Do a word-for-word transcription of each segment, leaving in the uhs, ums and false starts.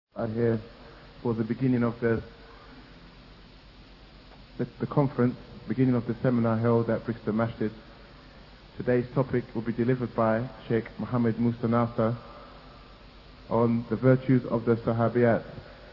are here for the beginning of the, the the conference, beginning of the seminar held at Brixton Masjid. Today's topic will be delivered by Sheikh Mohammed Musa Nasser on the virtues of the Sahabiyat.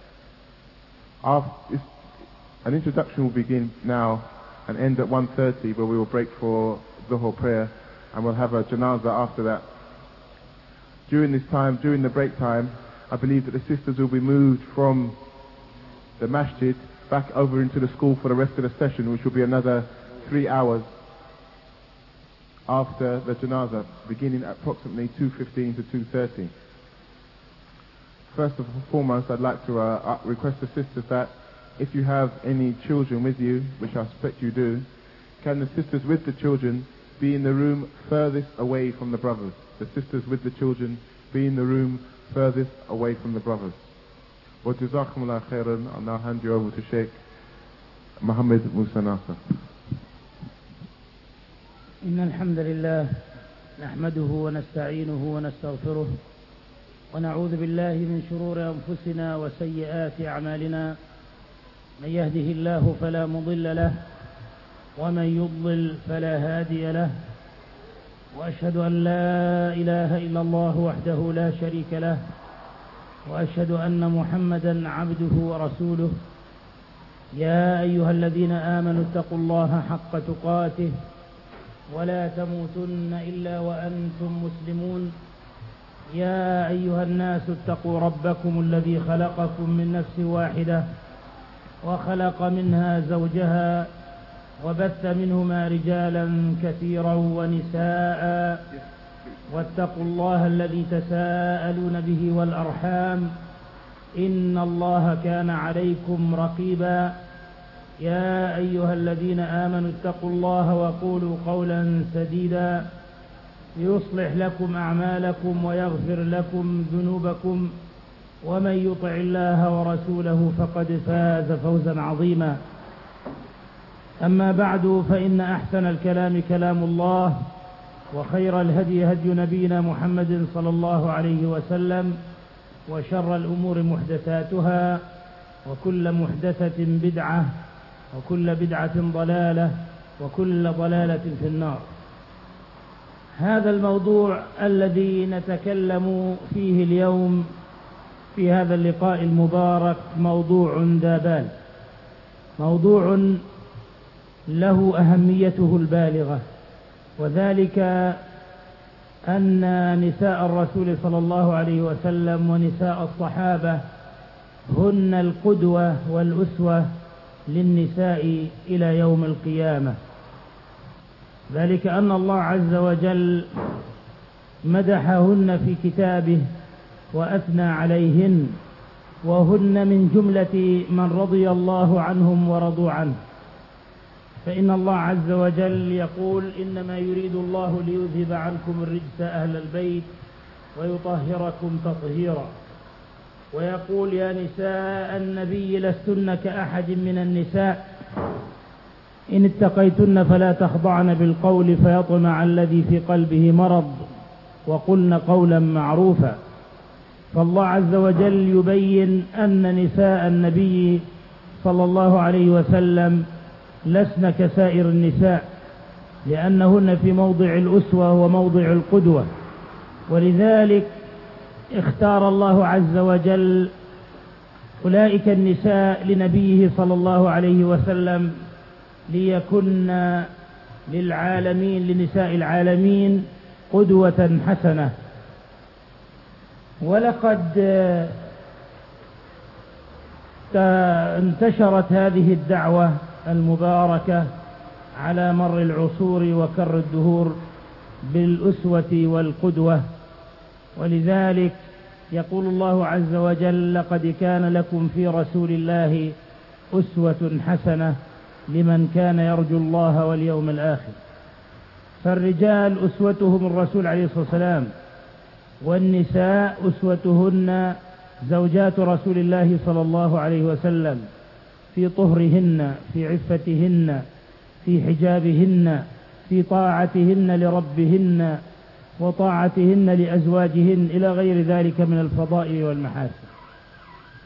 After, an introduction will begin now and end at one thirty, where we will break for Dhuhr prayer, and we'll have a janazah after that. During this time, during the break time, I believe that the sisters will be moved from the masjid back over into the school for the rest of the session, which will be another three hours after the janazah, beginning at approximately two fifteen to two thirty. First and foremost, I'd like to uh, request the sisters that if you have any children with you, which I suspect you do, can the sisters with the children be in the room furthest away from the brothers? The sisters with the children be in the room furthest away from the brothers. Wa jazakumullah khairan. I'll now hand you over to Sheikh Mohammed Musa Nasser. إن الحمد لله نحمده ونستعينه ونستغفره ونعوذ بالله من شرور أنفسنا وسيئات أعمالنا. من يهده الله فلا مضل له ومن يضلل فلا هادي له، وأشهد أن لا إله إلا الله وحده لا شريك له، وأشهد أن محمدا عبده ورسوله. يا أيها الذين آمنوا اتقوا الله حق تقاته ولا تموتن إلا وأنتم مسلمون. يا أيها الناس اتقوا ربكم الذي خلقكم من نفس واحدة وخلق منها زوجها وبث منهما رجالا كثيرا ونساء، واتقوا الله الذي تساءلون به والأرحام إن الله كان عليكم رقيبا. يا أيها الذين آمنوا اتقوا الله وقولوا قولا سديدا يصلح لكم أعمالكم ويغفر لكم ذنوبكم، ومن يطع الله ورسوله فقد فاز فوزا عظيما. أما بعد، فإن أحسن الكلام كلام الله، وخير الهدي هدي نبينا محمد صلى الله عليه وسلم، وشر الأمور محدثاتها، وكل محدثة بدعة، وكل بدعة ضلالة، وكل ضلالة في النار. هذا الموضوع الذي نتكلم فيه اليوم في هذا اللقاء المبارك موضوع ذا بال، موضوع له أهميته البالغة، وذلك أن نساء الرسول صلى الله عليه وسلم ونساء الصحابة هن القدوة والأسوة للنساء إلى يوم القيامة. ذلك أن الله عز وجل مدحهن في كتابه وأثنى عليهن، وهن من جملة من رضي الله عنهم ورضوا عنه. فإن الله عز وجل يقول: إنما يريد الله ليذهب عنكم الرجس أهل البيت ويطهركم تطهيرا. ويقول: يا نساء النبي لستن كأحد من النساء إن اتقيتن فلا تخضعن بالقول فيطمع الذي في قلبه مرض وقلن قولا معروفا. فالله عز وجل يبين أن نساء النبي صلى الله عليه وسلم لسن كسائر النساء، لأنهن في موضع الأسوة وموضع القدوة، ولذلك اختار الله عز وجل أولئك النساء لنبيه صلى الله عليه وسلم ليكن للعالمين لنساء العالمين قدوة حسنة. ولقد انتشرت هذه الدعوة المباركة على مر العصور وكر الدهور بالأسوة والقدوة، ولذلك يقول الله عز وجل: لقد كان لكم في رسول الله أسوة حسنة لمن كان يرجو الله واليوم الآخر. فالرجال أسوتهم الرسول عليه الصلاة والسلام، والنساء أسوتهن زوجات رسول الله صلى الله عليه وسلم في طهرهن، في عفتهن، في حجابهن، في طاعتهن لربهن وطاعتهن لأزواجهن إلى غير ذلك من الفضائل والمحاسن.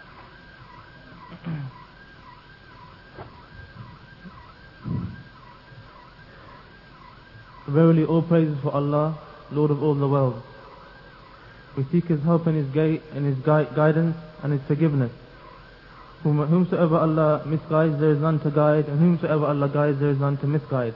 Verily all praises for Allah, Lord of all the worlds. We seek His help and His, gui- and his gui- guidance and His forgiveness. Whom- whomsoever Allah misguides, there is none to guide, and whomsoever Allah guides, there is none to misguide.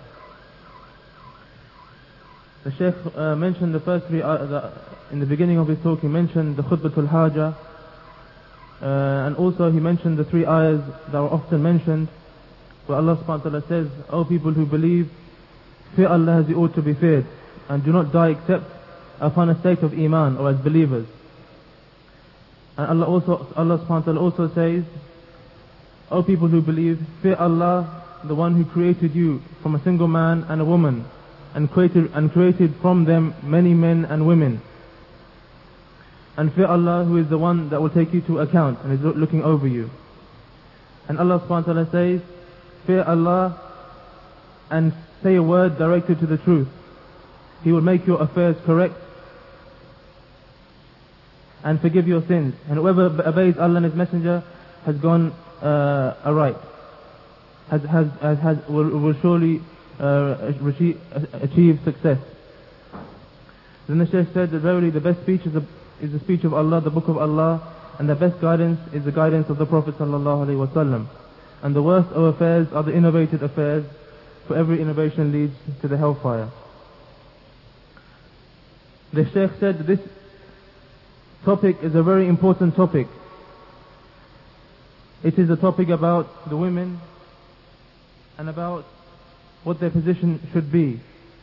The Shaykh uh, mentioned the first three, uh, the, in the beginning of his talk he mentioned the Khutbatul Haja, uh, and also he mentioned the three ayahs that are often mentioned, where Allah subhanahu wa ta'ala says, O people who believe, fear Allah as you ought to be feared, and do not die except upon a state of Iman, or as believers. And Allah also, Allah subhanahu wa ta'ala also says, O people who believe, fear Allah, the one who created you from a single man and a woman, and created, and created from them many men and women. And fear Allah, who is the one that will take you to account and is looking over you. And Allah subhanahu wa ta'ala says, fear Allah and say a word directed to the truth. He will make your affairs correct and forgive your sins. And whoever obeys Allah and His Messenger has gone uh, aright. Has, has, has, has, will, will surely uh, achieve, achieve success. Then the Shaykh said that verily the best speech is the, is the speech of Allah, the book of Allah, and the best guidance is the guidance of the Prophet sallallahu alaihi wasallam. And the worst of affairs are the innovated affairs, for every innovation leads to the hellfire. The Shaykh said that this topic is a very important topic. It is a topic about the women and about what their position should be.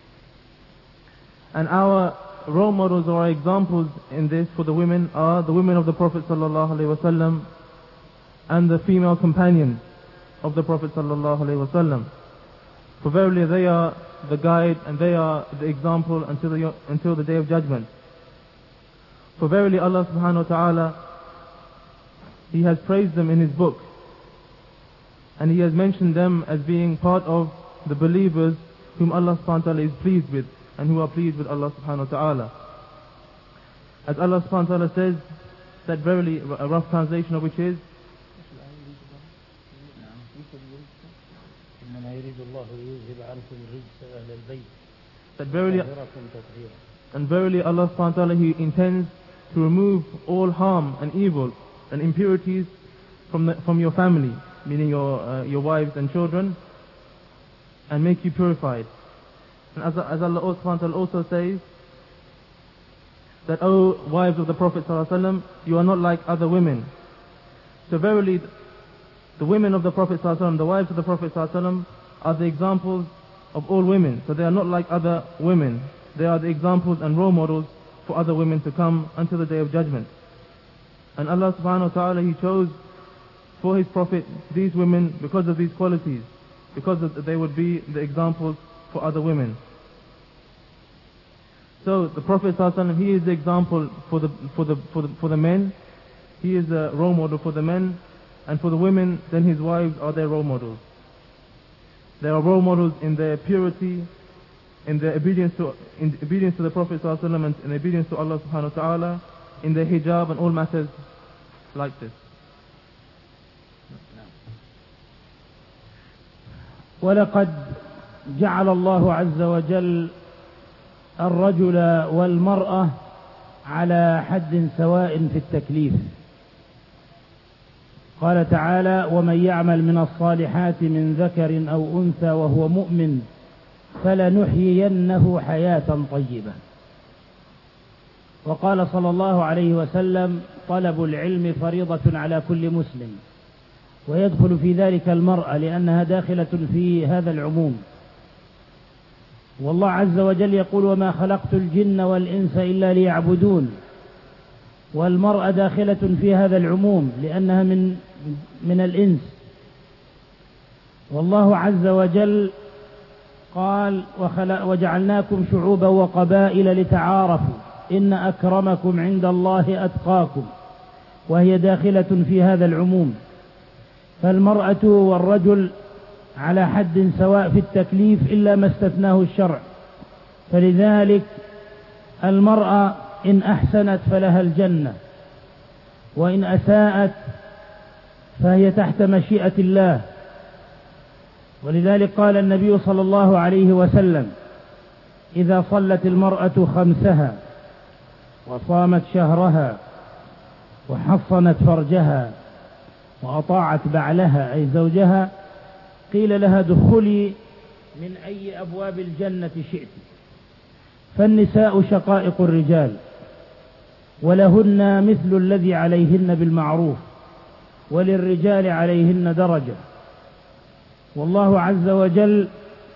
And our role models or our examples in this for the women are the women of the Prophet sallallahu alaihi wasallam and the female companions of the Prophet sallallahu alaihi wasallam. For verily they are the guide and they are the example until the, until the day of judgment. For verily Allah subhanahu wa ta'ala, He has praised them in His book, and He has mentioned them as being part of the believers whom Allah subhanahu wa ta'ala is pleased with, and who are pleased with Allah subhanahu wa ta'ala. As Allah subhanahu wa ta'ala says, that verily, a rough translation of which is, that verily, and verily Allah subhanahu wa ta'ala, He intends to remove all harm and evil and impurities from the, from your family, meaning your uh, your wives and children, and make you purified. And as, as Allah subhanahu wa ta'ala also says, that O wives of the Prophet sallallahu alaihi wasallam, you are not like other women. So verily, the women of the Prophet sallallahu alaihi wasallam, the wives of the Prophet sallallahu alaihi wasallam, are the examples of all women. So they are not like other women. They are the examples and role models for other women to come until the day of judgment. And Allah subhanahu wa ta'ala, He chose for His Prophet these women because of these qualities, because of, they would be the examples for other women. So the Prophet sallallahu alaihi wasallam, he is the example for the for the for the for the men. He is a role model for the men, and for the women, then his wives are their role models. They are role models in their purity, in their obedience to in obedience to the Prophet sallallahu alaihi wasallam, and in obedience to Allah subhanahu wa ta'ala, in their hijab and all matters like this. ولقد جعل الله عز وجل الرجل والمرأة على حد سواء في التكليف. قال تعالى: ومن يعمل من الصالحات من ذكر أو أنثى وهو مؤمن فلنحيينه حياة طيبة. وقال صلى الله عليه وسلم: طلب العلم فريضة على كل مسلم، ويدخل في ذلك المرأة لأنها داخلة في هذا العموم. والله عز وجل يقول: وما خلقت الجن والإنس إلا ليعبدون. والمرأة داخلة في هذا العموم لأنها من من الإنس. والله عز وجل قال: وجعلناكم شعوبا وقبائل لتعارفوا إن أكرمكم عند الله أتقاكم، وهي داخلة في هذا العموم. فالمرأة والرجل على حد سواء في التكليف إلا ما استثناه الشرع. فلذلك المرأة إن أحسنت فلها الجنة، وإن أساءت فهي تحت مشيئة الله. ولذلك قال النبي صلى الله عليه وسلم: إذا صلت المرأة خمسها وصامت شهرها وحصنت فرجها وأطاعت بعلها أي زوجها قيل لها: ادخلي من أي أبواب الجنة شئت. فالنساء شقائق الرجال، ولهن مثل الذي عليهن بالمعروف، وللرجال عليهن درجة. والله عز وجل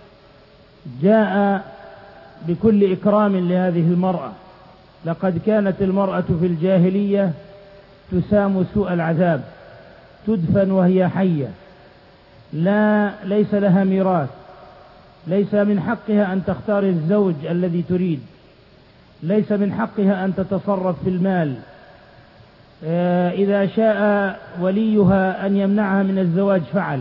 جاء بكل إكرام لهذه المرأة. لقد كانت المرأة في الجاهلية تسام سوء العذاب، تدفن وهي حية، لا ليس لها ميراث، ليس من حقها أن تختار الزوج الذي تريد، ليس من حقها أن تتصرف في المال. إذا شاء وليها أن يمنعها من الزواج فعل.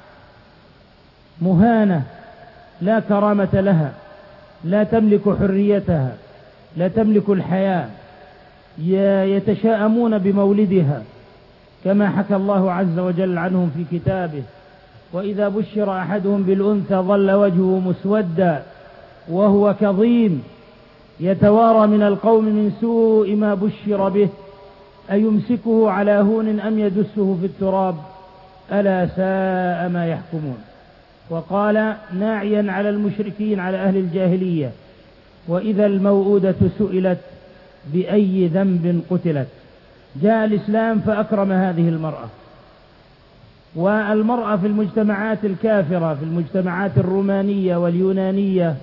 مهانة، لا كرامة لها، لا تملك حريتها، لا تملك الحياة، يتشاءمون بمولدها كما حكى الله عز وجل عنهم في كتابه: وإذا بشر أحدهم بالأنثى ظل وجهه مسودا وهو كظيم يتوارى من القوم من سوء ما بشر به أيمسكه على هون أم يدسه في التراب ألا ساء ما يحكمون. وقال ناعيا على المشركين على أهل الجاهلية: وإذا الموءودة سئلت بأي ذنب قتلت. جاء الإسلام فأكرم هذه المرأة. والمرأة في المجتمعات الكافرة، في المجتمعات الرومانية واليونانية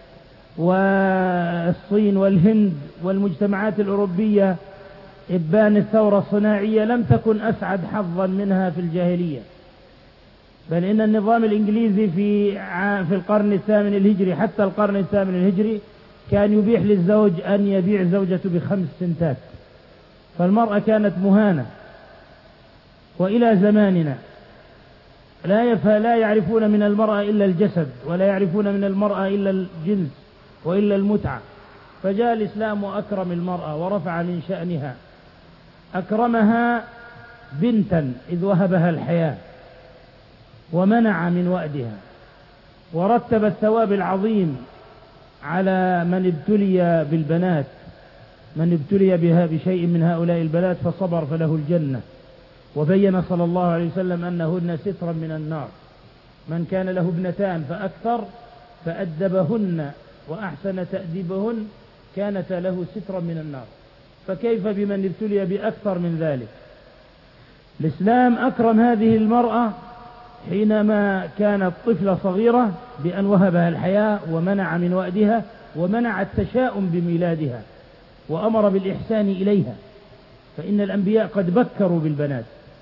والصين والهند والمجتمعات الأوروبية إبان الثورة الصناعية، لم تكن أسعد حظا منها في الجاهلية. بل إن النظام الإنجليزي في في القرن الثامن الهجري حتى القرن الثامن الهجري كان يبيح للزوج أن يبيع زوجته بخمس سنتات، فالمرأة كانت مهانة. وإلى زماننا لا لا يعرفون من المرأة إلا الجسد، ولا يعرفون من المرأة إلا الجنس وإلا المتعة. فجاء الإسلام وأكرم المرأة ورفع من شأنها، أكرمها بنتا إذ وهبها الحياة ومنع من وأدها، ورتب الثواب العظيم على من ابتلي بالبنات، من ابتلي بها بشيء من هؤلاء البنات فصبر فله الجنة. وبين صلى الله عليه وسلم أنهن سترا من النار. من كان له ابنتان فأكثر فأدبهن وأحسن تأديبهن كانت له سترا من النار، فكيف بمن ابتلي بأكثر من ذلك؟ الإسلام أكرم هذه المرأة حينما كانت طفلة صغيرة بأن وهبها الحياة ومنع من وأدها ومنع التشاؤم بميلادها وأمر بالإحسان إليها، فإن الأنبياء قد بكروا بالبنات.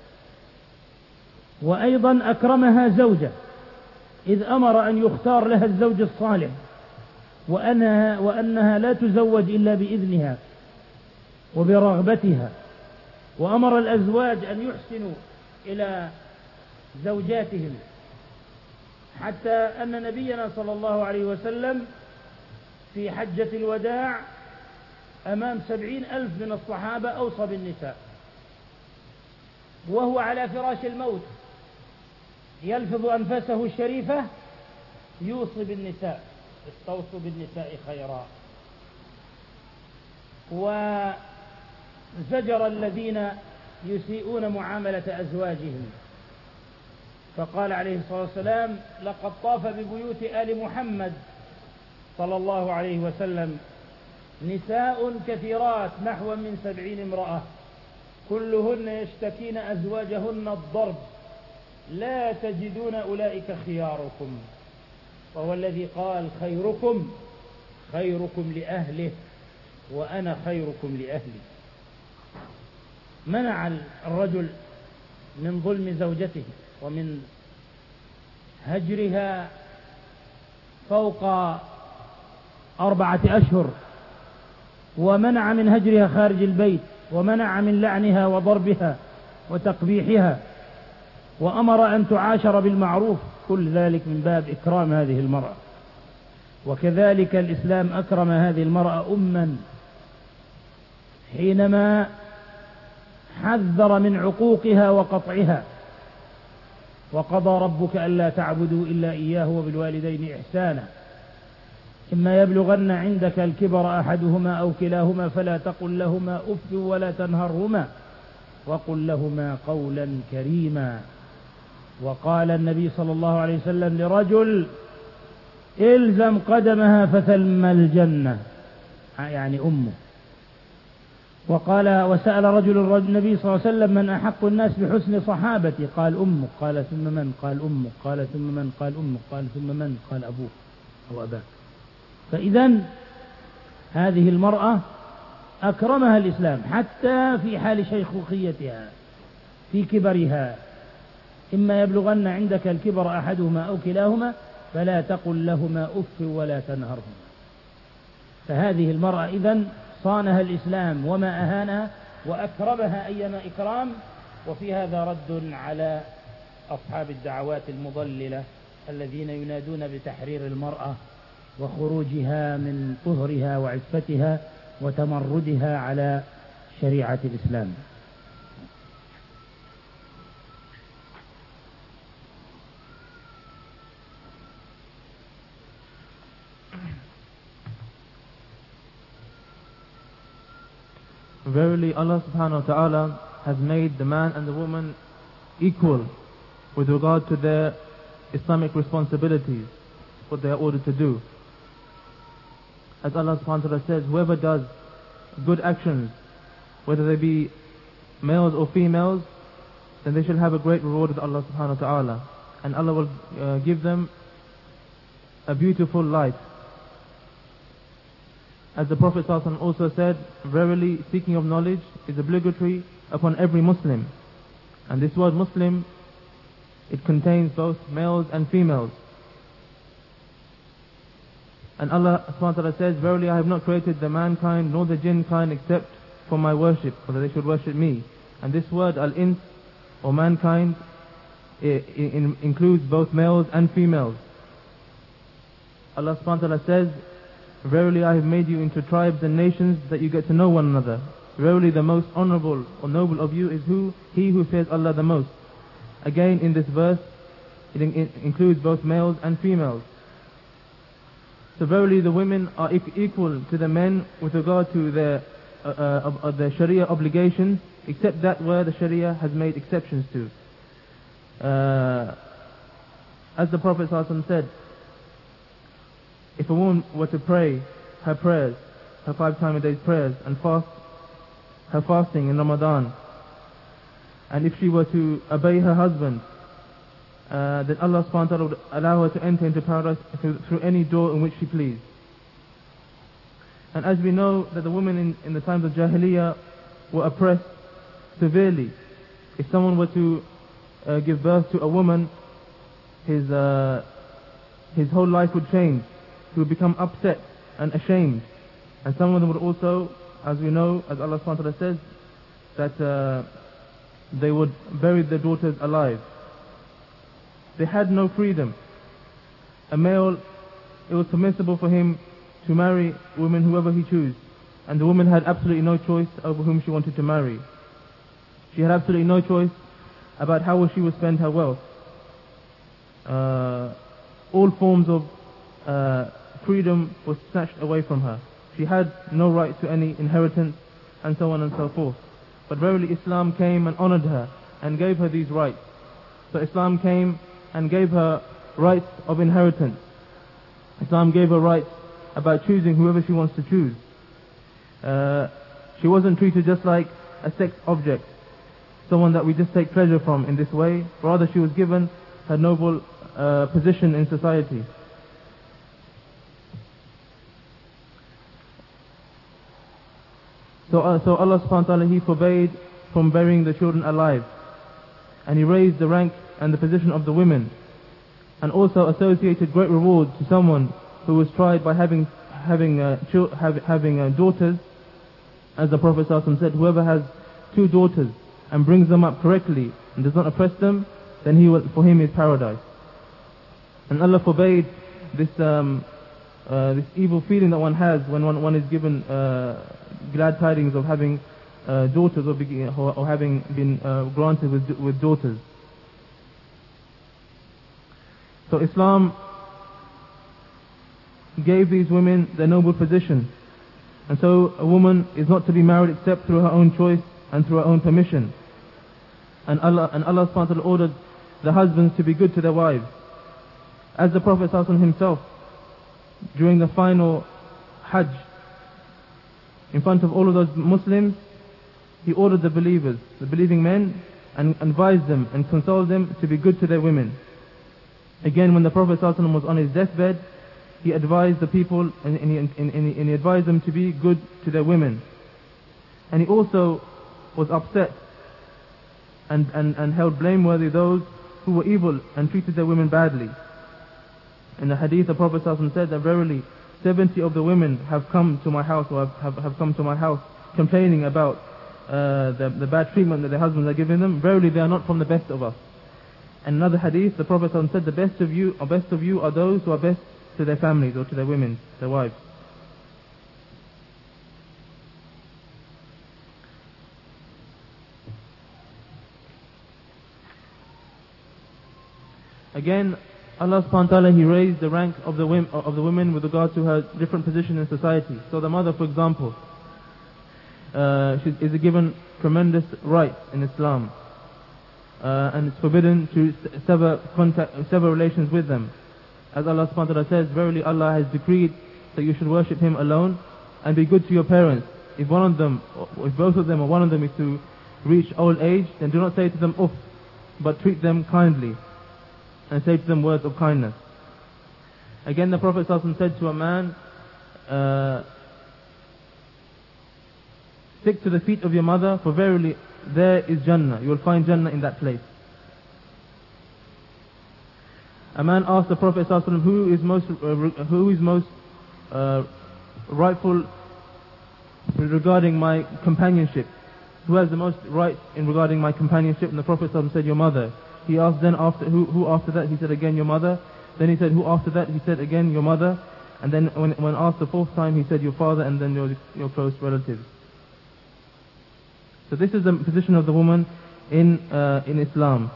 وأيضا أكرمها زوجة إذ أمر أن يختار لها الزوج الصالح، وأنها, وأنها لا تزوج إلا بإذنها وبرغبتها. وأمر الأزواج أن يحسنوا إلى زوجاتهم، حتى أن نبينا صلى الله عليه وسلم في حجة الوداع أمام سبعين ألف من الصحابة أوصى بالنساء، وهو على فراش الموت يلفظ أنفاسه الشريفة يوصي بالنساء: استوصوا بالنساء خيرا. وزجر الذين يسيئون معاملة أزواجهم، فقال عليه الصلاة والسلام: لقد طاف ببيوت آل محمد صلى الله عليه وسلم نساء كثيرات نحو من سبعين امرأة كلهن يشتكين أزواجهن الضرب لا تجدون أولئك خياركم. وهو الذي قال: خيركم خيركم لأهله وأنا خيركم لأهلي. منع الرجل من ظلم زوجته ومن هجرها فوق أربعة أشهر، ومنع من هجرها خارج البيت، ومنع من لعنها وضربها وتقبيحها، وأمر أن تعاشر بالمعروف، كل ذلك من باب إكرام هذه المرأة. وكذلك الإسلام أكرم هذه المرأة أما حينما حذر من عقوقها وقطعها، وقضى ربك ألا تعبدوا إلا إياه وبالوالدين إحسانا إما يبلغن عندك الكبر أحدهما أو كلاهما فلا تقل لهما أف ولا تنهرهما وقل لهما قولا كريما. وقال النبي صلى الله عليه وسلم لرجل إلزم قدمها فثلم الجنة، يعني أمه. وقال وسأل رجل النبي صلى الله عليه وسلم من أحق الناس بحسن صحابتي؟ قال أمك. قال ثم من؟ قال أمك. قال ثم من؟ قال أمك. قال ثم من؟ قال أبوك أو أباك. فإذن هذه المرأة أكرمها الإسلام حتى في حال شيخوخيتها في كبرها. إما يبلغن عندك الكبر أحدهما أو كلاهما فلا تقل لهما أف ولا تنهرهما. فهذه المرأة إذن صانها الإسلام وما أهانها وأكرمها أيما إكرام. وفي هذا رد على أصحاب الدعوات المضللة الذين ينادون بتحرير المرأة وخروجها من طهرها وعفتها وتمردها على شريعة الإسلام. Verily Allah subhanahu wa ta'ala has made the man and the woman equal with regard to their Islamic responsibilities, what they are ordered to do. As Allah subhanahu wa ta'ala says, whoever does good actions, whether they be males or females, then they shall have a great reward with Allah subhanahu wa ta'ala. And Allah will uh, give them a beautiful life. As the Prophet ﷺ also said, verily seeking of knowledge is obligatory upon every Muslim. And this word Muslim, it contains both males and females. And Allah subhanahu wa ta'ala says, verily I have not created the mankind nor the jinn kind except for my worship, or that they should worship me. And this word al-ins, or mankind, it, it, it includes both males and females. Allah subhanahu wa ta'ala says, verily I have made you into tribes and nations that you get to know one another. Verily the most honorable or noble of you is who? He who fears Allah the most. Again in this verse, it, in, it includes both males and females. So verily the women are equal to the men with regard to their, uh, uh, uh, their Sharia obligations, except that where the Sharia has made exceptions to. Uh, as the Prophet ﷺ said, if a woman were to pray her prayers, her five times a day prayers, and fast her fasting in Ramadan, and if she were to obey her husband, uh, then Allah subhanahu wa ta'ala would allow her to enter into paradise through, through any door in which she pleased. And as we know that the women in, in the times of Jahiliyyah were oppressed severely. If someone were to uh, give birth to a woman, his, uh, his whole life would change. He would become upset and ashamed. And some of them would also, as we know, as Allah subhanahu wa ta'ala says, that uh, they would bury their daughters alive. They had no freedom. A male, it was permissible for him to marry women whoever he chose. And the woman had absolutely no choice over whom she wanted to marry. She had absolutely no choice about how she would spend her wealth. Uh, all forms of uh, freedom was snatched away from her. She had no right to any inheritance, and so on and so forth. But verily Islam came and honored her and gave her these rights. So Islam came and gave her rights of inheritance. Islam gave her rights about choosing whoever she wants to choose. Uh, she wasn't treated just like a sex object, someone that we just take pleasure from in this way. Rather, she was given her noble uh, position in society. So, uh, so Allah subhanahu wa ta'ala, He forbade from burying the children alive. And He raised the rank and the position of the women. And also associated great reward to someone who was tried by having having uh, chil- have, having uh, daughters. As the Prophet ﷺ said, whoever has two daughters and brings them up correctly and does not oppress them, then he will, for him is paradise. And Allah forbade this um, uh, this evil feeling that one has when one, one is given uh, glad tidings of having uh, daughters or, be, or, or having been uh, granted with, with daughters. So Islam gave these women their noble position. And so a woman is not to be married except through her own choice and through her own permission. And Allah, and Allah subhanahu wa ta'ala ordered the husbands to be good to their wives. As the Prophet sallallahu alaihi wasallam himself, during the final Hajj, in front of all of those Muslims, he ordered the believers, the believing men, and advised them and consoled them to be good to their women. Again, when the Prophet sallallahu alaihi wasallam was on his deathbed, he advised the people and, and, he, and, and, and he advised them to be good to their women. And he also was upset and, and, and held blameworthy those who were evil and treated their women badly. In the hadith, the Prophet ﷺ said that verily seventy of the women have come to my house or have, have, have come to my house complaining about uh, the, the bad treatment that their husbands are giving them. Verily they are not from the best of us. And another hadith, the Prophet ﷺ said, the best of you, or best of you are those who are best to their families or to their women, their wives. Again, Allah subhanahu wa ta'ala, He raised the rank of the, women, of the women with regard to her different position in society. So the mother, for example, uh, she is given tremendous rights in Islam. Uh, and it's forbidden to sever contact, sever relations with them. As Allah subhanahu wa ta'ala says, verily Allah has decreed that you should worship Him alone and be good to your parents. If one of them, or if both of them or one of them is to reach old age, then do not say to them, uff, but treat them kindly and say to them words of kindness. Again, the Prophet ﷺ said to a man, uh, stick to the feet of your mother, for verily there is Jannah. You will find Jannah in that place. A man asked the Prophet ﷺ, who is most, uh, who is most uh, rightful regarding my companionship? Who has the most right in regarding my companionship? And the Prophet ﷺ said, your mother. He asked then after, who, who after that? He said again, your mother. Then he said, who after that? He said again, your mother. And then when, when asked the fourth time, he said, your father, and then your, your close relatives. So this is the position of the woman in, uh, in Islam.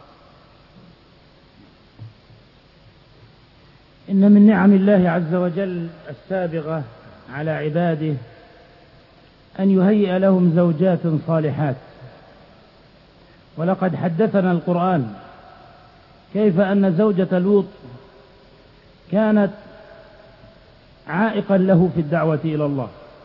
إن من نعم الله عز وجل السابغة على عباده أن يهيئ لهم زوجات صالحات. ولقد حدثنا القرآن كيف أن زوجة لوط كانت عائقا له في الدعوة إلى الله.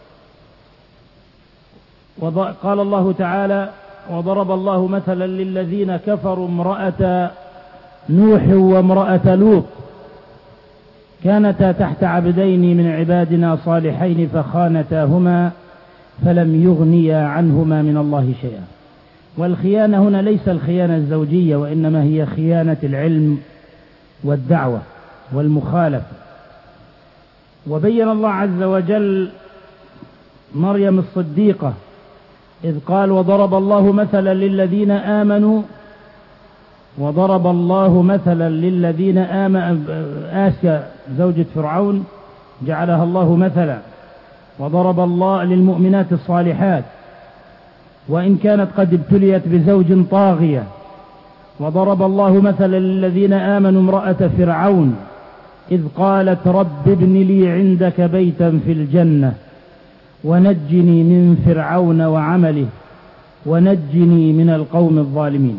قال الله تعالى وضرب الله مثلا للذين كفروا امرأة نوح وامرأة لوط كانتا تحت عبدين من عبادنا صالحين فخانتاهما فلم يغنيا عنهما من الله شيئا. والخيانة هنا ليس الخيانة الزوجية، وإنما هي خيانة العلم والدعوة والمخالفة. وبين الله عز وجل مريم الصديقة إذ قال وضرب الله مثلا للذين آمنوا وضرب الله مثلا للذين آمنوا آسيا زوجة فرعون جعلها الله مثلا وضرب الله للمؤمنات الصالحات وإن كانت قد ابتليت بزوج طاغية وضرب الله مثلا للذين آمنوا امرأة فرعون إذ قالت رب ابن لي عندك بيتا في الجنة ونجني من فرعون وعمله ونجني من القوم الظالمين.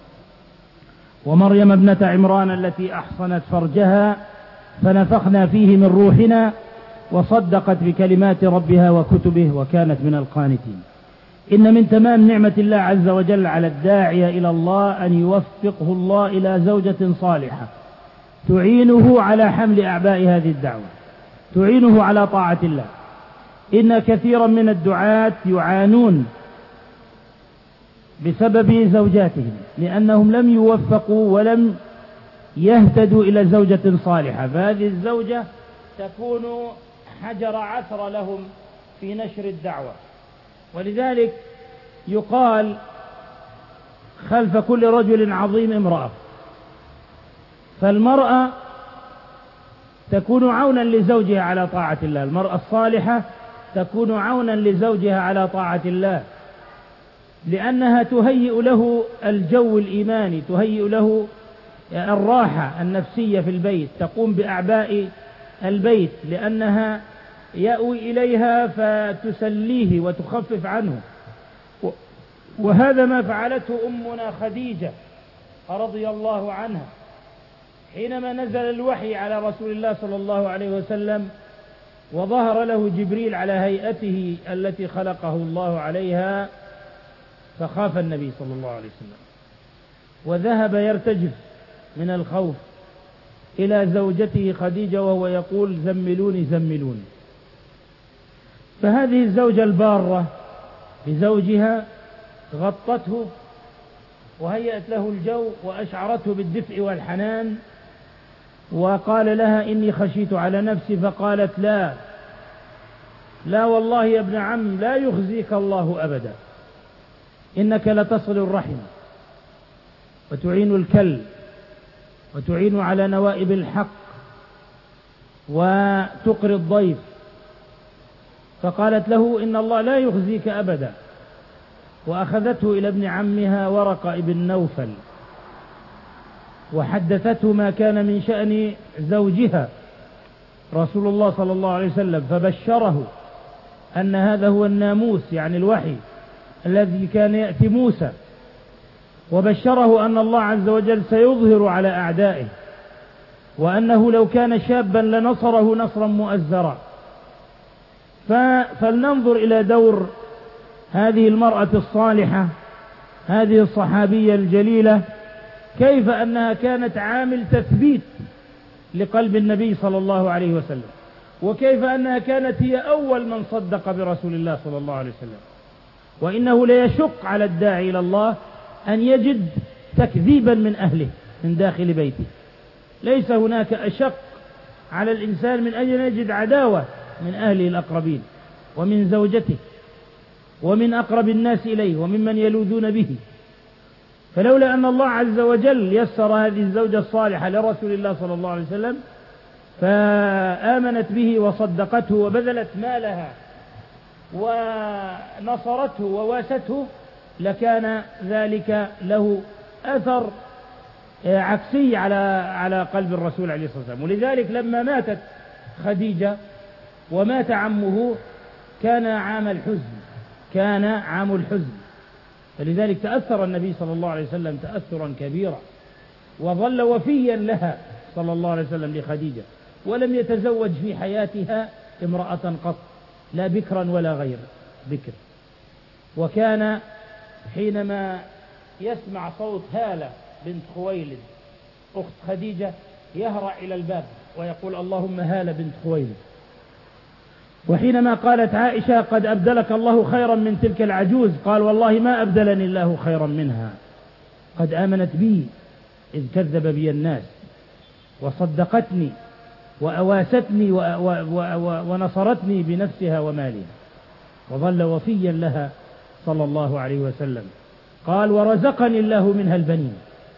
ومريم ابنة عمران التي أحصنت فرجها فنفخنا فيه من روحنا وصدقت بكلمات ربها وكتبه وكانت من القانتين. إن من تمام نعمة الله عز وجل على الداعية إلى الله أن يوفقه الله إلى زوجة صالحة تعينه على حمل أعباء هذه الدعوة، تعينه على طاعة الله. إن كثيرا من الدعاة يعانون بسبب زوجاتهم لأنهم لم يوفقوا ولم يهتدوا إلى زوجة صالحة، فهذه الزوجة تكون حجر عثر لهم في نشر الدعوة. ولذلك يقال خلف كل رجل عظيم امرأة. فالمرأة تكون عونا لزوجها على طاعة الله، المرأة الصالحة تكون عونا لزوجها على طاعة الله، لأنها تهيئ له الجو الإيماني، تهيئ له الراحة النفسية في البيت، تقوم بأعباء البيت لأنها يأوي إليها فتسليه وتخفف عنه. وهذا ما فعلته أمنا خديجة رضي الله عنها حينما نزل الوحي على رسول الله صلى الله عليه وسلم وظهر له جبريل على هيئته التي خلقه الله عليها، فخاف النبي صلى الله عليه وسلم وذهب يرتجف من الخوف إلى زوجته خديجة وهو يقول زملوني زملوني. فهذه الزوجة البارة بزوجها غطته وهيأت له الجو وأشعرته بالدفء والحنان، وقال لها إني خشيت على نفسي، فقالت لا لا والله يا ابن عم لا يخزيك الله أبدا، إنك لتصل الرحم وتعين الكل وتعين على نوائب الحق وتقري الضيف. فقالت له إن الله لا يخزيك أبدا، وأخذته إلى ابن عمها ورقة ابن نوفل وحدثته ما كان من شأن زوجها رسول الله صلى الله عليه وسلم، فبشره أن هذا هو الناموس يعني الوحي الذي كان يأتي موسى، وبشره أن الله عز وجل سيظهر على أعدائه، وأنه لو كان شابا لنصره نصرا مؤزرا. فلننظر إلى دور هذه المرأة الصالحة، هذه الصحابية الجليلة، كيف أنها كانت عامل تثبيت لقلب النبي صلى الله عليه وسلم، وكيف أنها كانت هي أول من صدق برسول الله صلى الله عليه وسلم. وإنه ليشق على الداعي إلى الله أن يجد تكذيبا من أهله من داخل بيته، ليس هناك أشق على الإنسان من أجل أن يجد عداوة من أهله الأقربين ومن زوجته ومن أقرب الناس إليه وممن يلوذون به. فلولا أن الله عز وجل يسر هذه الزوجة الصالحة لرسول الله صلى الله عليه وسلم فآمنت به وصدقته وبذلت مالها ونصرته وواسته، لكان ذلك له أثر عكسي على على قلب الرسول عليه الصلاة والسلام. ولذلك لما ماتت خديجة ومات عمه كان عام الحزن، كان عام الحزن، فلذلك تأثر النبي صلى الله عليه وسلم تأثرا كبيرا، وظل وفيا لها صلى الله عليه وسلم لخديجة، ولم يتزوج في حياتها امرأة قط، لا بكرا ولا غير بكر. وكان حينما يسمع صوت هالة بنت خويلد أخت خديجة يهرع إلى الباب ويقول اللهم هالة بنت خويلد. وحينما قالت عائشة قد أبدلك الله خيرا من تلك العجوز، قال والله ما أبدلني الله خيرا منها، قد آمنت بي إذ كذب بي الناس وصدقتني وأواستني ونصرتني بنفسها ومالها، وظل وفيا لها صلى الله عليه وسلم. قال ورزقني الله منها البنين.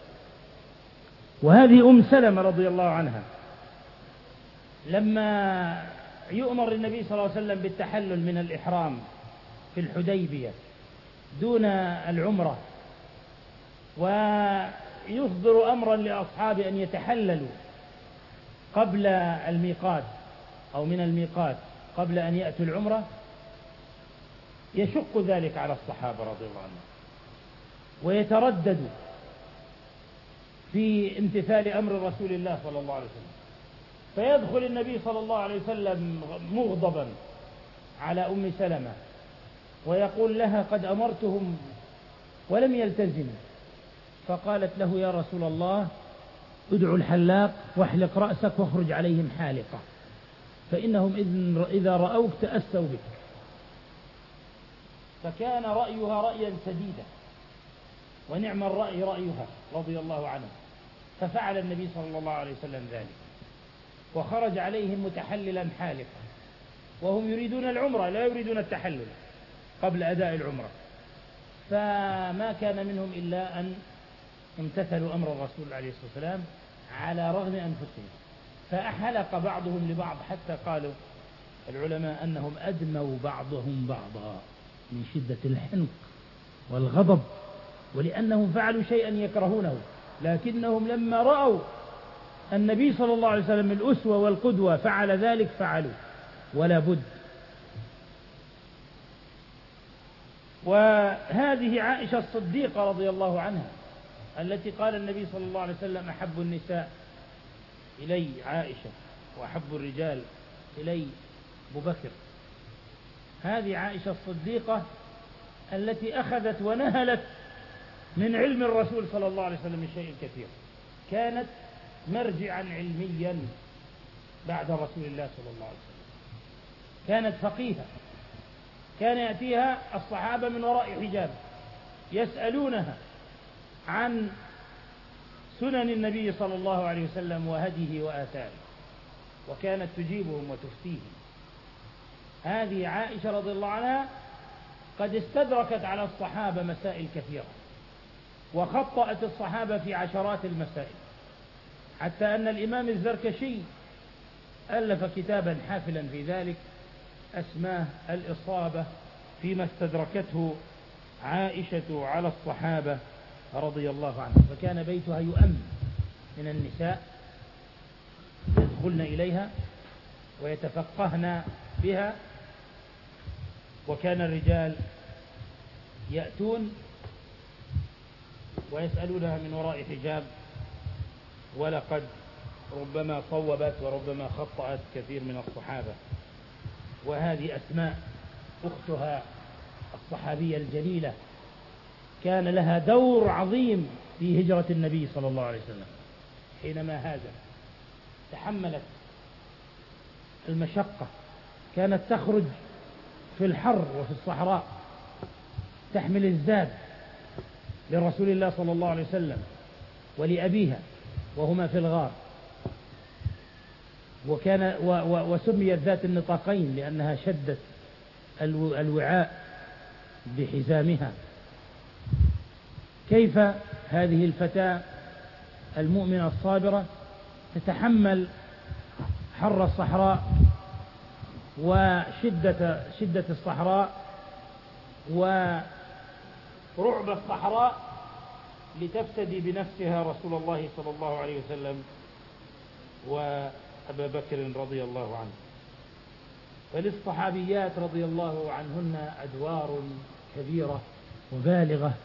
وهذه أم سلمة رضي الله عنها لما يؤمر النبي صلى الله عليه وسلم بالتحلل من الإحرام في الحديبية دون العمرة، ويصدر أمرا لأصحابه أن يتحللوا قبل الميقات أو من الميقات قبل أن يأتوا العمرة، يشق ذلك على الصحابة رضي الله عنهم ويترددوا في امتثال أمر رسول الله صلى الله عليه وسلم. فيدخل النبي صلى الله عليه وسلم مغضبا على أم سلمة ويقول لها قد أمرتهم ولم يلتزموا. فقالت له يا رسول الله ادعوا الحلاق واحلق رأسك واخرج عليهم حالقة، فإنهم إذا رأوك تأسوا بك. فكان رأيها رأيا سديدا ونعم الرأي رأيها رضي الله عنه. ففعل النبي صلى الله عليه وسلم ذلك وخرج عليهم متحللا حالقا، وهم يريدون العمرة لا يريدون التحلل قبل أداء العمرة. فما كان منهم إلا أن امتثلوا أمر الرسول عليه الصلاة والسلام على رغم أنفسهم. فأحلق بعضهم لبعض حتى قالوا العلماء أنهم أدموا بعضهم بعضا من شدة الحنق والغضب، ولأنهم فعلوا شيئا يكرهونه لكنهم لما رأوا النبي صلى الله عليه وسلم الأسوة والقدوة فعل ذلك فعلوا ولا بد. وهذه عائشة الصديقة رضي الله عنها التي قال النبي صلى الله عليه وسلم أحب النساء إلي عائشة وأحب الرجال إلي أبو بكر. هذه عائشة الصديقة التي أخذت ونهلت من علم الرسول صلى الله عليه وسلم شيء كثير، كانت مرجعا علميا بعد رسول الله صلى الله عليه وسلم، كانت فقيهة، كان يأتيها الصحابة من وراء حجاب يسألونها عن سنن النبي صلى الله عليه وسلم وهديه وآثاره، وكانت تجيبهم وتفتيهم. هذه عائشة رضي الله عنها قد استدركت على الصحابة مسائل كثيرة، وخطأت الصحابة في عشرات المسائل، حتى أن الإمام الزركشي ألف كتابا حافلا في ذلك اسماه الإصابة فيما استدركته عائشة على الصحابة رضي الله عنهم. فكان بيتها يؤم من النساء يدخلن إليها ويتفقهن بها، وكان الرجال يأتون ويسألونها من وراء حجاب، ولقد ربما صوبت وربما خطأت كثير من الصحابة. وهذه أسماء أختها الصحابية الجليلة كان لها دور عظيم في هجرة النبي صلى الله عليه وسلم، حينما هاجر تحملت المشقة، كانت تخرج في الحر وفي الصحراء تحمل الزاد لرسول الله صلى الله عليه وسلم ولأبيها وهما في الغار، وكان و و وسميت ذات النطاقين لأنها شدت الو الوعاء بحزامها. كيف هذه الفتاة المؤمنة الصابرة تتحمل حر الصحراء وشدة شدة الصحراء ورعب الصحراء لتفتدي بنفسها رسول الله صلى الله عليه وسلم وأبا بكر رضي الله عنه. فللصحابيات رضي الله عنهن أدوار كبيرة وبالغة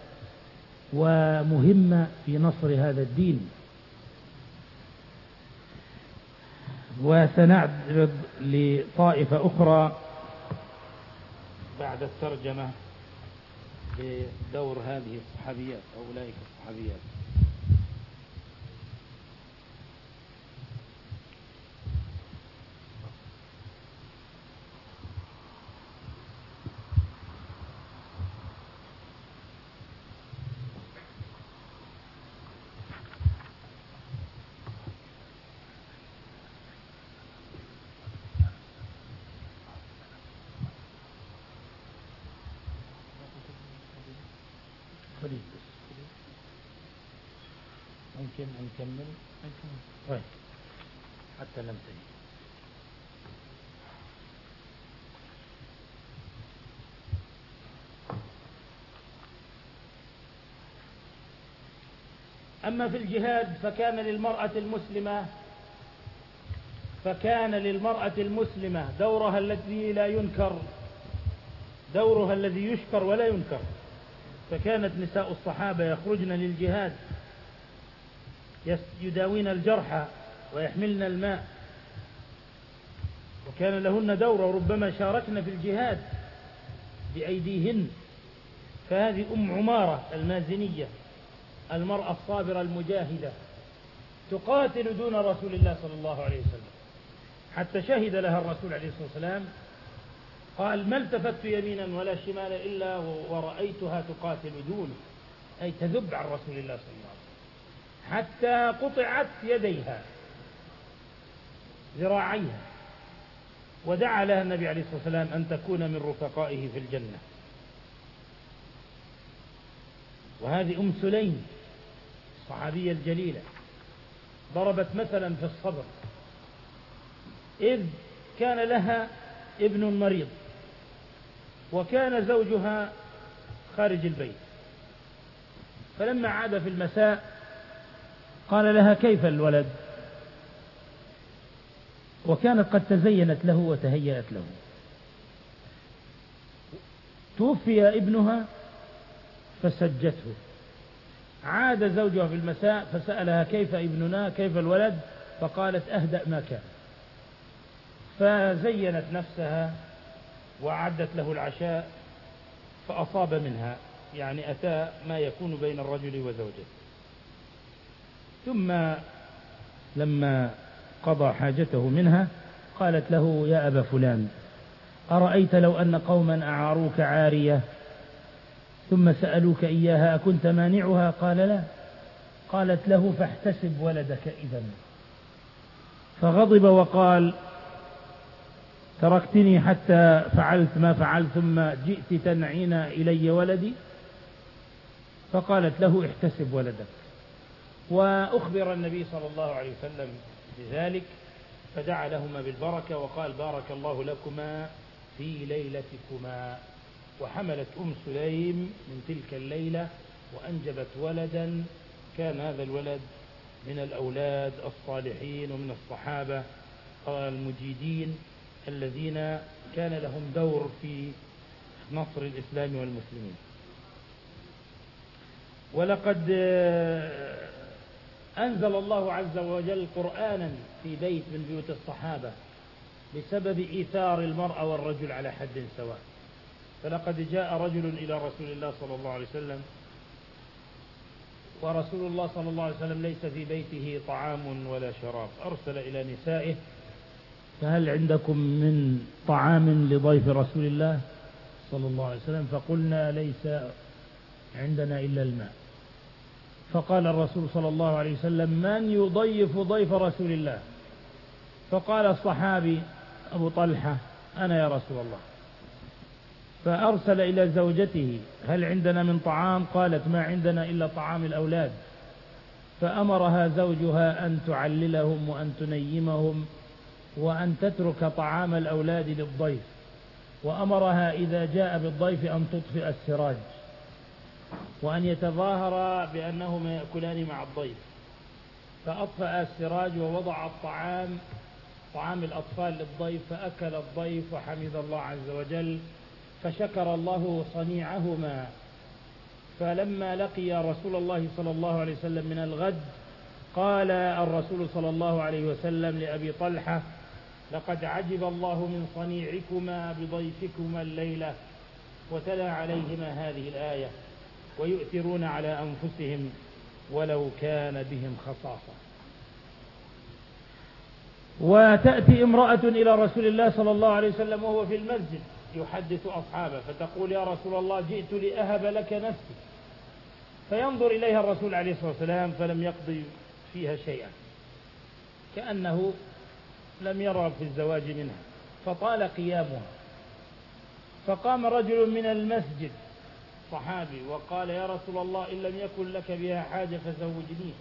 ومهمة في نصر هذا الدين. وسنعرض لطائفة أخرى بعد الترجمة بدور هذه الصحابيات أو أولئك الصحابيات. ممكن نكمل طيب حتى ننتهي. أما في الجهاد فكان للمرأة المسلمة فكان للمرأة المسلمة دورها الذي لا ينكر، دورها الذي يشكر ولا ينكر. فكانت نساء الصحابة يخرجن للجهاد يداوين الجرحى ويحملن الماء، وكان لهن دور وربما شاركن في الجهاد بأيديهن. فهذه أم عمارة المازنية المرأة الصابرة المجاهدة تقاتل دون رسول الله صلى الله عليه وسلم، حتى شهد لها الرسول عليه الصلاة والسلام قال: ما التفت يمينا ولا شمالا إلا ورأيتها تقاتل دونه، أي تذب عن رسول الله صلى الله عليه وسلم حتى قطعت يديها ذراعيها، ودعا لها النبي عليه الصلاة والسلام أن تكون من رفقائه في الجنة. وهذه أم سليم الصحابية الجليلة ضربت مثلا في الصبر، إذ كان لها ابن مريض وكان زوجها خارج البيت، فلما عاد في المساء قال لها كيف الولد؟ وكانت قد تزينت له وتهيأت له. توفي ابنها فسجته. عاد زوجها في المساء فسألها كيف ابننا كيف الولد؟ فقالت أهدأ ما كان. فزينت نفسها وأعدت له العشاء فأصاب منها، يعني أتى ما يكون بين الرجل وزوجته. ثم لما قضى حاجته منها قالت له يا أبا فلان أرأيت لو أن قوما أعاروك عارية ثم سألوك إياها أكنت مانعها؟ قال لا. قالت له فاحتسب ولدك إذن. فغضب وقال تركتني حتى فعلت ما فعلت ثم جئت تنعين إلي ولدي؟ فقالت له احتسب ولدك. وأخبر النبي صلى الله عليه وسلم بذلك فدعا لهما بالبركة وقال بارك الله لكما في ليلتكما. وحملت أم سليم من تلك الليلة وأنجبت ولدا، كان هذا الولد من الأولاد الصالحين ومن الصحابة المجيدين الذين كان لهم دور في نصر الإسلام والمسلمين. ولقد أنزل الله عز وجل قرآنا في بيت من بيوت الصحابة بسبب إيثار المرأة والرجل على حد سواء. فلقد جاء رجل إلى رسول الله صلى الله عليه وسلم ورسول الله صلى الله عليه وسلم ليس في بيته طعام ولا شراب، أرسل إلى نسائه فهل عندكم من طعام لضيف رسول الله صلى الله عليه وسلم؟ فقلنا ليس عندنا إلا الماء. فقال الرسول صلى الله عليه وسلم من يضيف ضيف رسول الله؟ فقال الصحابي أبو طلحة أنا يا رسول الله. فأرسل إلى زوجته هل عندنا من طعام؟ قالت ما عندنا إلا طعام الأولاد. فأمرها زوجها أن تعللهم وأن تنيمهم وأن تترك طعام الأولاد للضيف، وأمرها إذا جاء بالضيف أن تطفئ السراج وأن يتظاهر بأنهما يأكلان مع الضيف. فأطفأ السراج ووضع الطعام طعام الأطفال للضيف، فأكل الضيف وحمد الله عز وجل فشكر الله صنيعهما. فلما لقي رسول الله صلى الله عليه وسلم من الغد قال الرسول صلى الله عليه وسلم لأبي طلحة لقد عجب الله من صنيعكما بضيفكما الليلة، وتلا عليهما هذه الآية ويؤثرون على أنفسهم ولو كان بهم خصاصة. وتأتي امرأة إلى رسول الله صلى الله عليه وسلم وهو في المسجد يحدث أصحابه فتقول يا رسول الله جئت لأهب لك نفسي. فينظر إليها الرسول عليه الصلاة والسلام فلم يقضي فيها شيئا كأنه لم يرغب في الزواج منها. فطال قيامها فقام رجل من المسجد صحابي وقال يا رسول الله إن لم يكن لك بها حاجة فزوجني.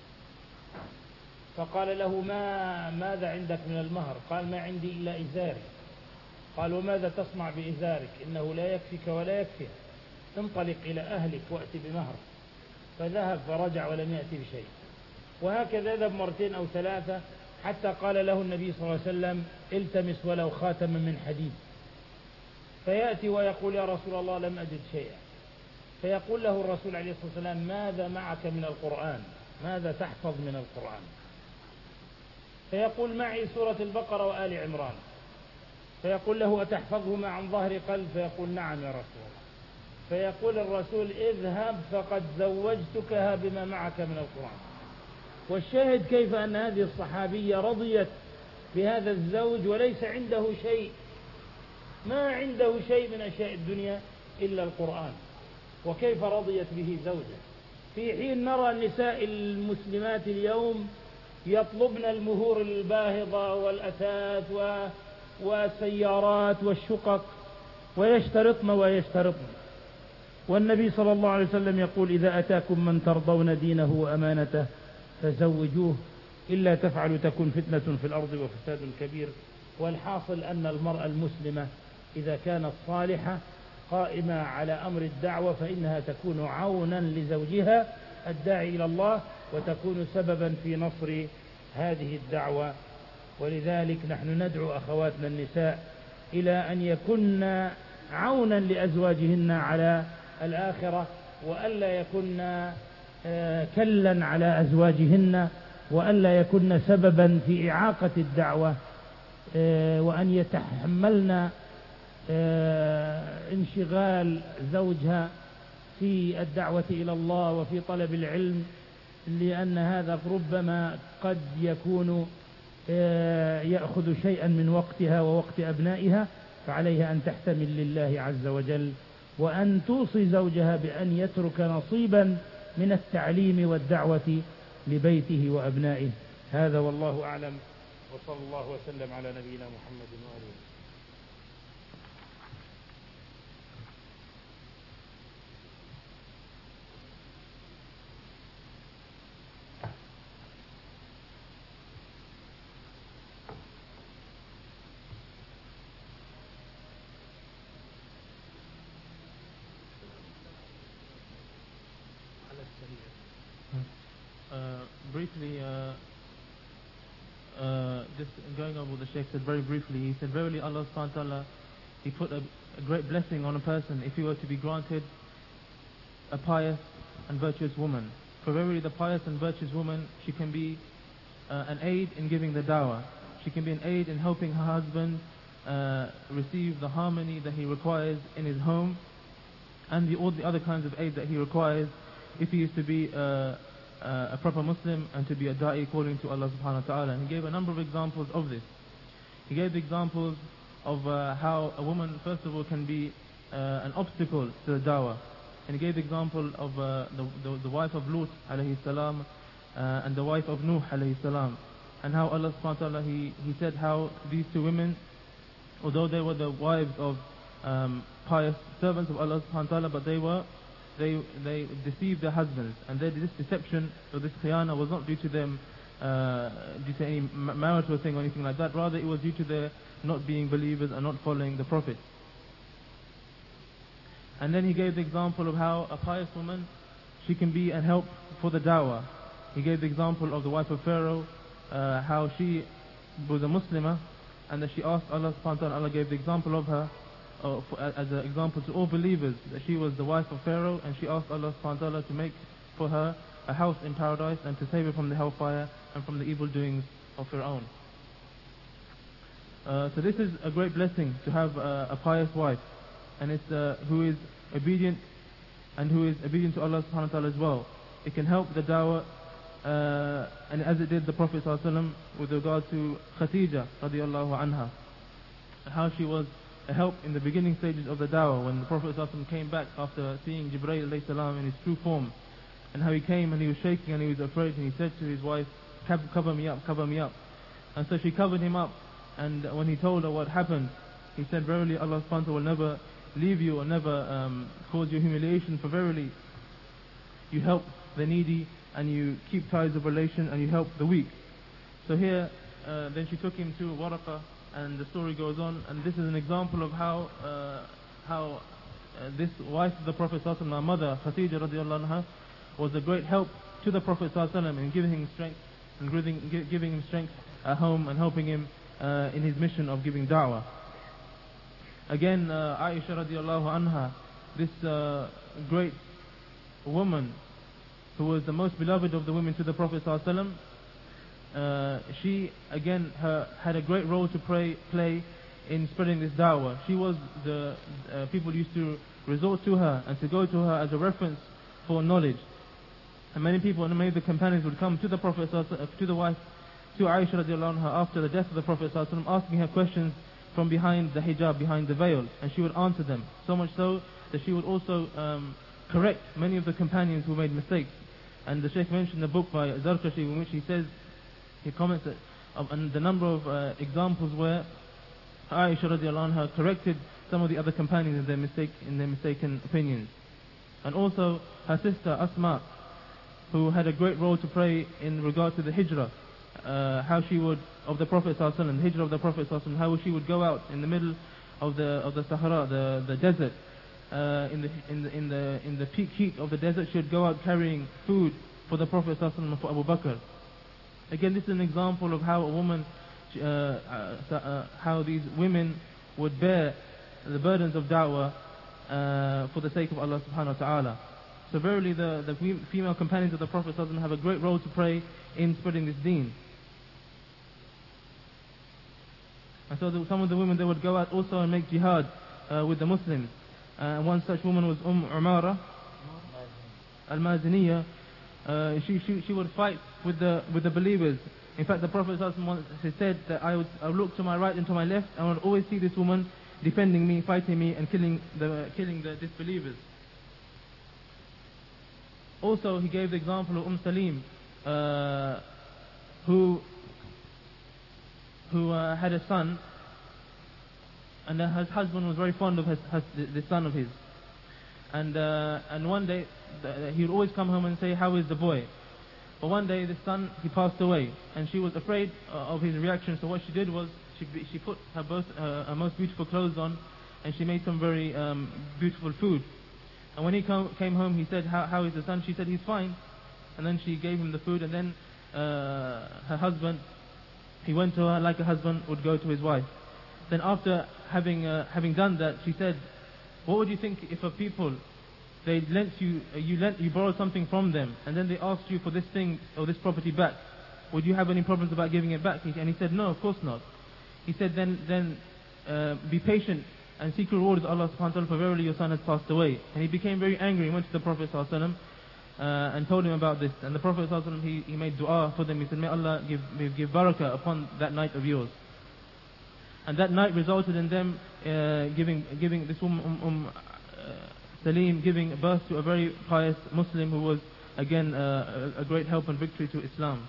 فقال له ما ماذا عندك من المهر؟ قال ما عندي إلا إزاري. قال وماذا تصنع بإزارك؟ إنه لا يكفيك ولا يكفيه، انطلق إلى أهلك وأت بمهر. فذهب فرجع ولم يأتي بشيء. وهكذا يذهب مرتين أو ثلاثة حتى قال له النبي صلى الله عليه وسلم التمس ولو خاتما من حديد. فيأتي ويقول يا رسول الله لم أجد شيئا. فيقول له الرسول عليه الصلاة والسلام ماذا معك من القرآن؟ ماذا تحفظ من القرآن؟ فيقول معي سورة البقرة وآل عمران. فيقول له أتحفظهما عن ظهر قلب؟ فيقول نعم يا رسول الله. فيقول الرسول اذهب فقد زوجتكها بما معك من القرآن. والشاهد كيف أن هذه الصحابية رضيت بهذا الزوج وليس عنده شيء، ما عنده شيء من أشياء الدنيا إلا القرآن، وكيف رضيت به زوجة. في حين نرى النساء المسلمات اليوم يطلبن المهور الباهظة والأثاث والسيارات والشقق ويشترطن ويشترطن. والنبي صلى الله عليه وسلم يقول إذا أتاكم من ترضون دينه وأمانته فزوجوه إلا تفعلوا تكن فتنة في الأرض وفساد كبير. والحاصل أن المرأة المسلمة إذا كانت صالحة قائمة على أمر الدعوة فإنها تكون عونا لزوجها الداعي إلى الله وتكون سببا في نصر هذه الدعوة. ولذلك نحن ندعو أخواتنا النساء إلى أن يكن عونا لأزواجهن على الآخرة، وألا يكن كلا على أزواجهن، وألا يكن سببا في إعاقة الدعوة، وأن يتحملن انشغال زوجها في الدعوة إلى الله وفي طلب العلم، لأن هذا ربما قد يكون يأخذ شيئا من وقتها ووقت أبنائها، فعليها أن تحتمل لله عز وجل، وأن توصي زوجها بأن يترك نصيبا من التعليم والدعوة لبيته وأبنائه. هذا والله أعلم، وصلى الله وسلم على نبينا محمد وآله. Uh, briefly, uh, uh, just going over what the Shaykh said very briefly, he said, verily Allah subhanahu wa ta'ala, He put a, a great blessing on a person if he were to be granted a pious and virtuous woman. For verily the pious and virtuous woman, she can be uh, an aid in giving the dawah. She can be an aid in helping her husband uh, receive the harmony that he requires in his home, and the, all the other kinds of aid that he requires if he is to be uh, uh, a proper Muslim and to be a da'i according to Allah subhanahu wa ta'ala. And he gave a number of examples of this. He gave examples of uh, how a woman, first of all, can be uh, an obstacle to the dawah. And he gave the example of uh, the, the, the wife of Lut alayhi salam uh, and the wife of Nuh alayhi salam. And how Allah subhanahu wa ta'ala, he, he said how these two women, although they were the wives of um, pious servants of Allah subhanahu wa ta'ala, but they were They, they deceived their husbands, and their, this deception or this khiyana was not due to them, uh, due to any marital thing or anything like that. Rather, it was due to their not being believers and not following the Prophet. And then he gave the example of how a pious woman, she can be a help for the dawah. He gave the example of the wife of Pharaoh, uh, how she was a Muslimah, and that she asked Allah subhanahu wa ta'ala, Allah gave the example of her, Uh, for, uh, as an example to all believers, that she was the wife of Pharaoh, and she asked Allah subhanahu wa ta'ala to make for her a house in paradise and to save her from the hellfire and from the evil doings of Pharaoh. Uh, so this is a great blessing to have uh, a pious wife, and it's uh, who is obedient and who is obedient to Allah subhanahu wa ta'ala as well. It can help the dawah, uh, and as it did the Prophet sallallahu alaihi wasallam with regard to Khadija radiallahu anha, how she was a help in the beginning stages of the dawah, when the Prophet ﷺ came back after seeing Jibreel alayhi salam in his true form, and how he came and he was shaking and he was afraid, and he said to his wife, cover me up, cover me up. And so she covered him up, and when he told her what happened, he said, verily Allah subhanahu wa ta'ala will never leave you or never um, cause you humiliation, for verily you help the needy and you keep ties of relation and you help the weak. So here uh, then she took him to Waraqa, and the story goes on, and this is an example of how uh, how uh, this wife of the Prophet sallallahu alaihi wasallam, our mother Khadija radiallahu anha, was a great help to the Prophet sallallahu alaihi wasallam in giving him strength and giving, giving him strength at home and helping him uh, in his mission of giving da'wah. Again, uh, Aisha radiallahu anha, this uh, great woman who was the most beloved of the women to the Prophet sallallahu alaihi wasallam, Uh, she again her, had a great role to play, play in spreading this da'wah. She was the uh, people used to resort to her and to go to her as a reference for knowledge. And many people and many of the companions would come to the Prophet, to the wife, to Aisha radiallahu anha after the death of the Prophet asking her questions from behind the hijab, behind the veil, and she would answer them. So much so that she would also um, correct many of the companions who made mistakes. And the Shaykh mentioned a book by Zarkashi in which he says, he comments on the number of uh, examples where Aisha radiallahu anha corrected some of the other companions in their mistake, in their mistaken opinions. And also her sister Asma, who had a great role to play in regard to the hijrah, uh, how she would, of the Prophet sallallahu alaihi wasallam, the hijrah of the Prophet sallallahu alaihi wasallam, how she would go out in the middle of the of the Sahara, the the desert, uh, in the in the in the in the peak heat of the desert. She would go out carrying food for the Prophet ﷺ and for Abu Bakr. Again, this is an example of how a woman, uh, uh, uh, how these women would bear the burdens of da'wah uh, for the sake of Allah subhanahu wa ta'ala. So verily the, the female companions of the Prophet ﷺ have a great role to play in spreading this deen. And so the, some of the women, they would go out also and make jihad uh, with the Muslims. Uh, one such woman was Umm Umara al-Maziniya. Uh, she, she, she would fight with the, with the believers. In fact, the Prophet ﷺ said that I would, I would look to my right and to my left, and I would always see this woman defending me, fighting me, and killing the, killing the disbelievers. Also, he gave the example of Umm Salim, uh, who, who uh, had a son, and uh, his husband was very fond of his, his, the son of his. And, uh, and one day, the, he would always come home and say, how is the boy? But one day, the son, he passed away, and she was afraid uh, of his reaction, so what she did was, she, she put her, both, uh, her most beautiful clothes on, and she made some very um, beautiful food. And when he come, came home, he said, how, how is the son? She said, he's fine. And then she gave him the food, and then uh, her husband, he went to her like a husband would go to his wife. Then after having, uh, having done that, she said, what would you think if a people, they lent you, uh, you, lent, you borrowed something from them, and then they asked you for this thing or this property back? Would you have any problems about giving it back? And he said, no, of course not. He said, then, then uh, be patient and seek reward with Allah subhanahu wa ta'ala, for verily your son has passed away. And he became very angry and went to the Prophet sallallahu alaihi wasallam uh, and told him about this. And the Prophet sallallahu alaihi wasallam, he, he made dua for them. He said, may Allah give, give barakah upon that night of yours. And that night resulted in them uh, giving, giving this woman, um, um, uh, Salim, giving birth to a very pious Muslim who was again uh, a, a great help and victory to Islam.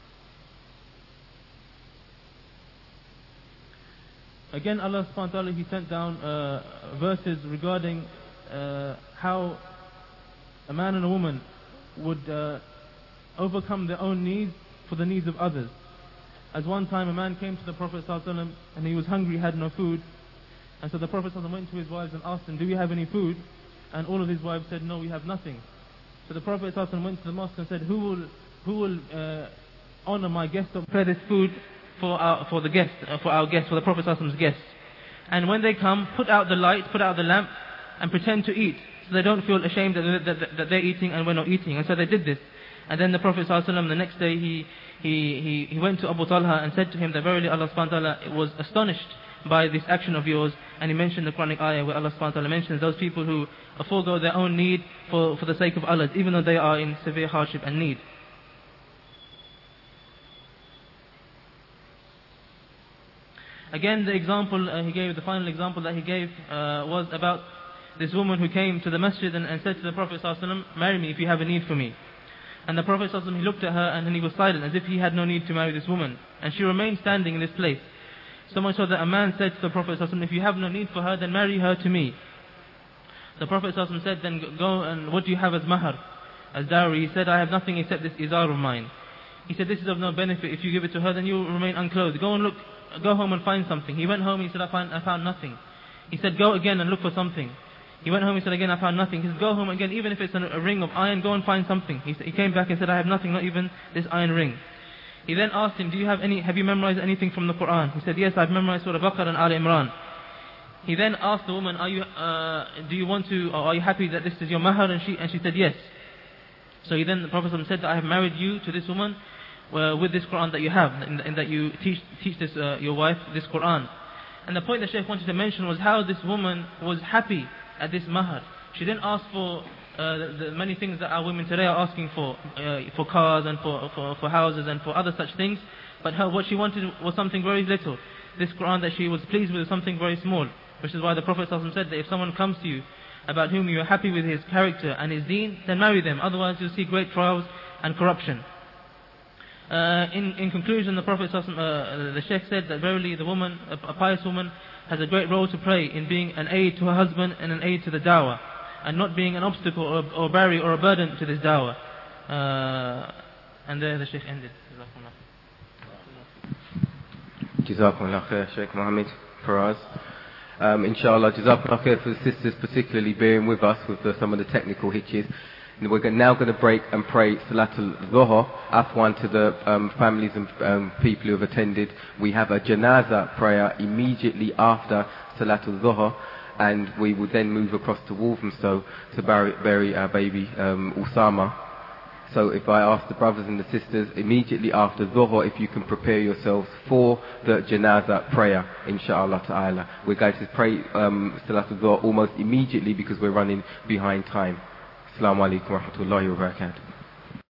Again, Allah subhanahu wa ta'ala, He sent down uh, verses regarding uh, how a man and a woman would uh, overcome their own needs for the needs of others. As one time a man came to the Prophet sallallahu alaihi wasallam and he was hungry, had no food. And so the Prophet sallallahu alaihi wasallam went to his wives and asked them, do you have any food? And all of his wives said, no, we have nothing. So the Prophet sallallahu alaihi wasallam went to the mosque and said, who will, who will uh, honor my guest and prepare this food for our, for the guest, uh, for our guests, for the Prophet sallallahu alaihi wasallam's guests. And when they come, put out the light, put out the lamp, and pretend to eat, so they don't feel ashamed that, that, that, that they're eating and we're not eating. And so they did this. And then the Prophet sallallahu alaihi wasallam, the next day, he, he, he, he went to Abu Talha and said to him that verily Allah subhanahu wa ta'ala was astonished by this action of yours. And he mentioned the Quranic ayah where Allah subhanahu wa ta'ala mentions those people who forego their own need for, for the sake of Allah, even though they are in severe hardship and need. Again, the example uh, he gave, the final example that he gave uh, was about this woman who came to the masjid and, and said to the Prophet sallallahu alaihi wasallam, marry me if you have a need for me. And the Prophet sallallahu alaihi wasallam, he looked at her and then he was silent as if he had no need to marry this woman. And she remained standing in this place. So much so that a man said to the Prophet sallallahu alaihi wasallam, if you have no need for her, then marry her to me. The Prophet sallallahu alaihi wasallam said, then go and what do you have as mahar, as dowry? He said, I have nothing except this izar of mine. He said, this is of no benefit. If you give it to her, then you will remain unclothed. Go and look. Go home and find something. He went home, he said, I found, I found nothing. He said, go again and look for something. He went home, he said, again, I found nothing. He said, go home again, even if it's a, a ring of iron, go and find something. He, said, he came back and said, I have nothing, not even this iron ring. He then asked him, do you have any, have you memorized anything from the Quran? He said, yes, I've memorized Surah Baqarah and Al Imran. He then asked the woman, are you, uh, do you want to, or are you happy that this is your mahar? And she, and she said, yes. So he then, the Prophet said that I have married you to this woman, Uh, with this Quran that you have, in, in that you teach, teach this, uh, your wife this Quran. And the point that Shaykh wanted to mention was how this woman was happy at this mahar. She didn't ask for uh, the, the many things that our women today are asking for, uh, for cars and for, for, for houses and for other such things. But her, what she wanted was something very little. This Quran that she was pleased with was something very small. Which is why the Prophet ﷺ said that if someone comes to you about whom you are happy with his character and his deen, then marry them. Otherwise you'll see great trials and corruption. Uh, in, in conclusion, the Prophet, uh, the Sheikh said that verily the woman, a, a pious woman, has a great role to play in being an aid to her husband and an aid to the dawah, and not being an obstacle or, or barrier or a burden to this dawah. Uh, and there the Sheikh ended. Jazakumullah khair, Sheikh Mohammed, for us. Um, inshallah, Jazakumullah khair for the sisters particularly being with us with the, some of the technical hitches. We're now going to break and pray Salatul Dhuhr. Afwan to the um, families and um, people who have attended. We have a Janaza prayer immediately after Salatul Dhuhr, and we will then move across to Walthamstow to bury, bury our baby um, Usama. So if I ask the brothers and the sisters, immediately after Dhuhr, if you can prepare yourselves for the Janaza prayer, inshallah ta'ala. We're going to pray um, Salatul Dhuhr almost immediately because we're running behind time. Assalamu alaikum wa rahmatullahi wa barakatuh.